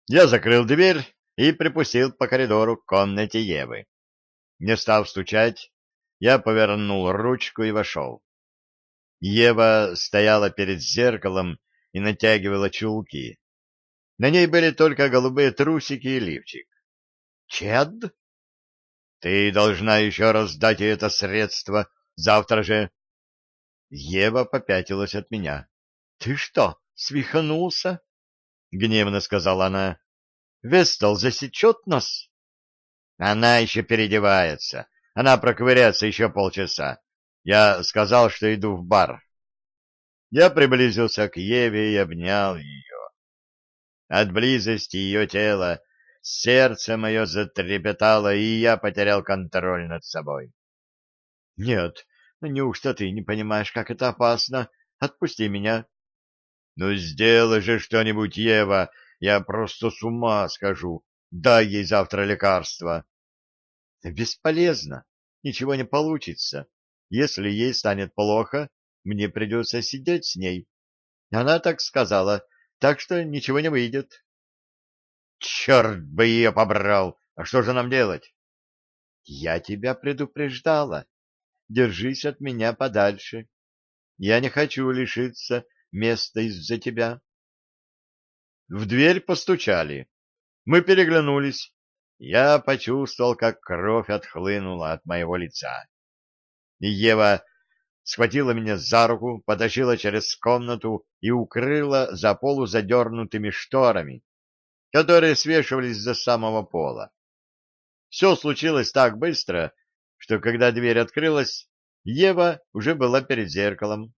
Я закрыл дверь и припустил по коридору к комнате Евы. Не став стучать, я повернул ручку и вошел. Ева стояла перед зеркалом и натягивала чулки. На ней были только голубые трусики и лифчик. «Чед, ты должна еще раз дать ей это средство завтра же». Ева попятилась от меня. «Ты что, свиханулся?» — гневно сказала она. «Вестал засечет нас?» «Она еще переодевается. Она проковыряется еще полчаса. Я сказал, что иду в бар». Я приблизился к Еве и обнял ее. От близости ее тела сердце мое затрепетало, и я потерял контроль над собой. — Нет, неужто ты не понимаешь, как это опасно? Отпусти меня. — Ну, сделай же что-нибудь, Ева, я просто с ума схожу. Дай ей завтра лекарство. — Бесполезно, ничего не получится. Если ей станет плохо, мне придется сидеть с ней. Она так сказала, так что ничего не выйдет. Черт бы ее побрал! А что же нам делать? Я тебя предупреждала. Держись от меня подальше. Я не хочу лишиться места из-за тебя. В дверь постучали. Мы переглянулись. Я почувствовал, как кровь отхлынула от моего лица. И Ева схватила меня за руку, потащила через комнату и укрыла за полузадернутыми шторами, которые свешивались до самого пола. Все случилось так быстро, что когда дверь открылась, Ева уже была перед зеркалом.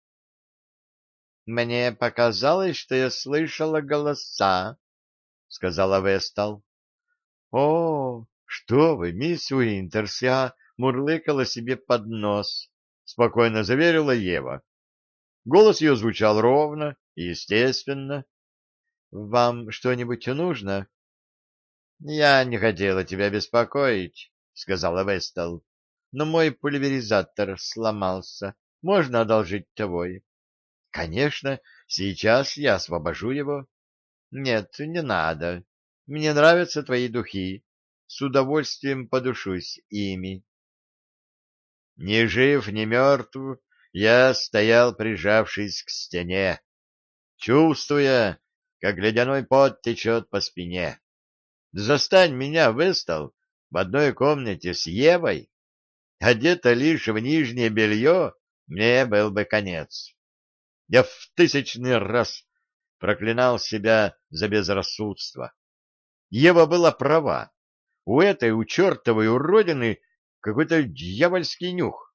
— Мне показалось, что я слышала голоса, — сказала Вестал. — О, что вы, мисс Уинтерс, я мурлыкала себе под нос, — спокойно заверила Ева. Голос ее звучал ровно и естественно. — Вам что-нибудь нужно? — Я не хотела тебя беспокоить, — сказала Вестал, — но мой пульверизатор сломался. Можно одолжить твой? — Конечно, сейчас я освобожу его. — Нет, не надо. Мне нравятся твои духи. С удовольствием подушусь ими. Ни жив, ни мертв, я стоял, прижавшись к стене, чувствуя, как ледяной пот течет по спине. Застань меня, Вестал, в одной комнате с Евой, одета лишь в нижнее белье, мне был бы конец. Я в тысячный раз проклинал себя за безрассудство. Ева была права. У чертовой уродины какой-то дьявольский нюх.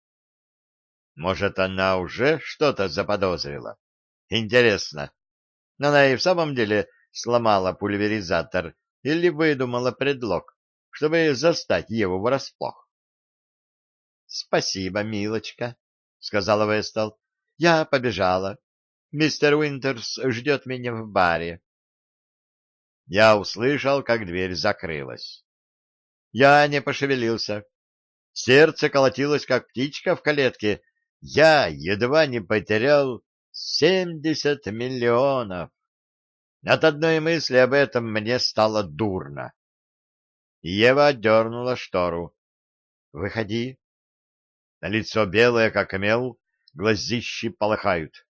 Может, она уже что-то заподозрила? Интересно, она и в самом деле сломала пульверизатор или выдумала предлог, чтобы застать Еву врасплох? — Спасибо, милочка, — сказала Вестал. — Я побежала. Мистер Уинтерс ждет меня в баре. Я услышал, как дверь закрылась. Я не пошевелился. Сердце колотилось, как птичка в калетке. Я едва не потерял 70 миллионов. От одной мысли об этом мне стало дурно. Ева отдернула штору. — Выходи. Лицо белое, как мел, глазищи полыхают.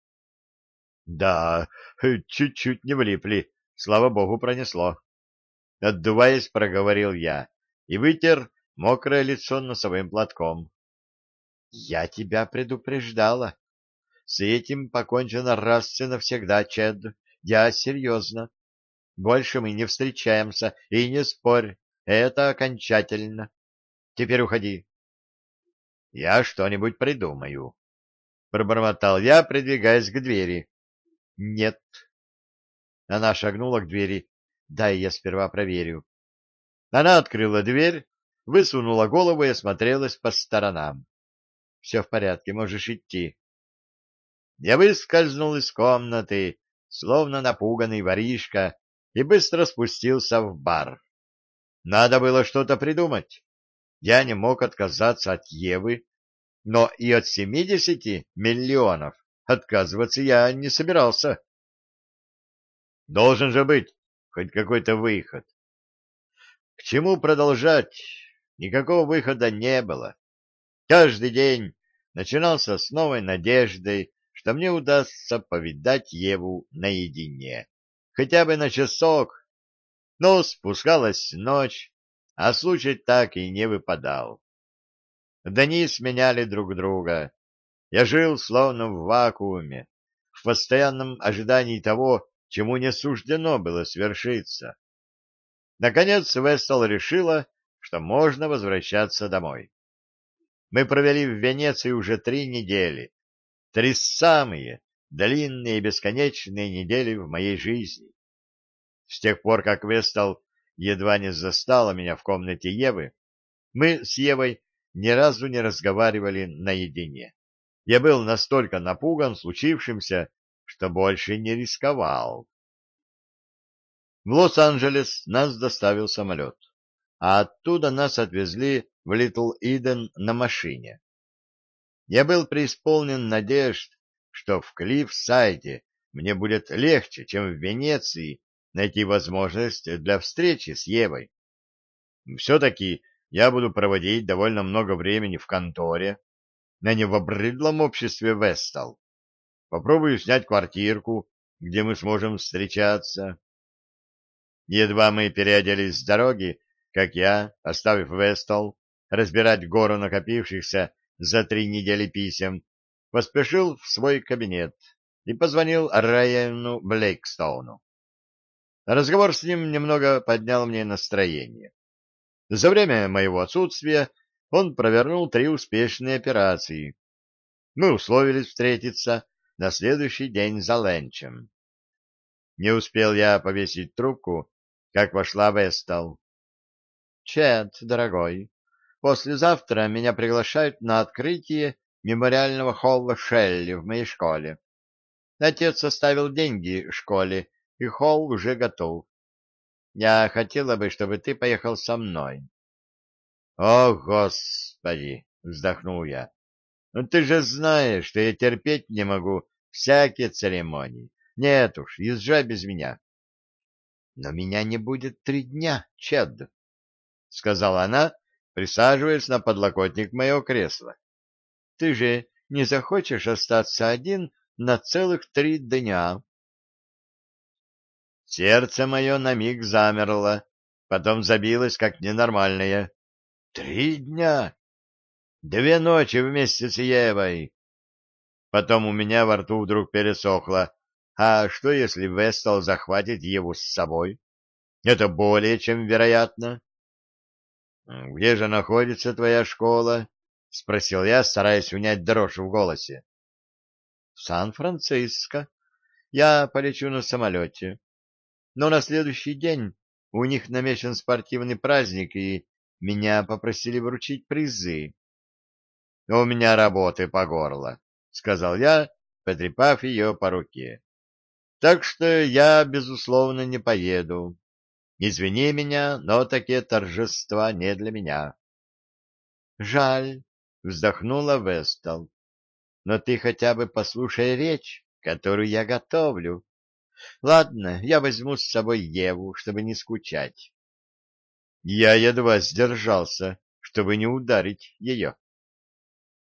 Да, чуть-чуть не влипли, слава богу, пронесло. Отдуваясь, проговорил я и вытер мокрое лицо носовым платком. — Я тебя предупреждала. С этим покончено раз и навсегда, Чед. Я серьезно. Больше мы не встречаемся, и не спорь, это окончательно. Теперь уходи. — Я что-нибудь придумаю, — пробормотал я, придвигаясь к двери. — Нет. Она шагнула к двери. — Дай я сперва проверю. Она открыла дверь, высунула голову и осмотрелась по сторонам. — Все в порядке, можешь идти. Я выскользнул из комнаты, словно напуганный воришка, и быстро спустился в бар. Надо было что-то придумать. Я не мог отказаться от Евы, но и от 70 миллионов отказываться я не собирался. Должен же быть хоть какой-то выход. К чему продолжать? Никакого выхода не было. Каждый день начинался с новой надеждой, что мне удастся повидать Еву наедине, хотя бы на часок, но спускалась ночь, а случай так и не выпадал. Дни сменяли друг друга. Я жил словно в вакууме, в постоянном ожидании того, чему не суждено было свершиться. Наконец Вестал решила, что можно возвращаться домой. Мы провели в Венеции уже 3 недели, 3 самые длинные и бесконечные недели в моей жизни. С тех пор, как Вестал едва не застала меня в комнате Евы, мы с Евой ни разу не разговаривали наедине. Я был настолько напуган случившимся, что больше не рисковал. В Лос-Анджелес нас доставил самолет, а оттуда нас отвезли в Литл-Иден на машине. Я был преисполнен надежд, что в Клиффсайде мне будет легче, чем в Венеции, найти возможность для встречи с Евой. Все-таки я буду проводить довольно много времени в конторе, на невобрыдлом обществе Вестал. Попробую снять квартирку, где мы сможем встречаться. Едва мы переоделись с дороги, как я, оставив Вестал, разбирать гору накопившихся за 3 недели писем, поспешил в свой кабинет и позвонил Райану Блейкстоуну. Разговор с ним немного поднял мне настроение. За время моего отсутствия он провернул 3 успешные операции. Мы условились встретиться на следующий день за ленчем. Не успел я повесить трубку, как вошла Вестал. — Чет, дорогой, послезавтра меня приглашают на открытие мемориального холла Шелли в моей школе. Отец оставил деньги школе, и холл уже готов. Я хотела бы, чтобы ты поехал со мной. — О, Господи! — вздохнул я. — Ну ты же знаешь, что я терпеть не могу всякие церемонии. Нет уж, езжай без меня. — Но меня не будет 3 дня, Чед, — сказала она, присаживаясь на подлокотник моего кресла. — Ты же не захочешь остаться один на целых 3 дня? Сердце мое на миг замерло, потом забилось, как ненормальное. 3 дня! 2 ночи вместе с Евой! Потом у меня во рту вдруг пересохло. А что, если Вестал захватит Еву с собой? Это более чем вероятно. — Где же находится твоя школа? — спросил я, стараясь унять дрожь в голосе. — В Сан-Франциско. Я полечу на самолете. Но на следующий день у них намечен спортивный праздник, и меня попросили вручить призы. — У меня работы по горло, — сказал я, потрепав ее по руке. — Так что я, безусловно, не поеду. Извини меня, но такие торжества не для меня. — Жаль, — вздохнула Вестал. — Но ты хотя бы послушай речь, которую я готовлю. Ладно, я возьму с собой Еву, чтобы не скучать. Я едва сдержался, чтобы не ударить ее.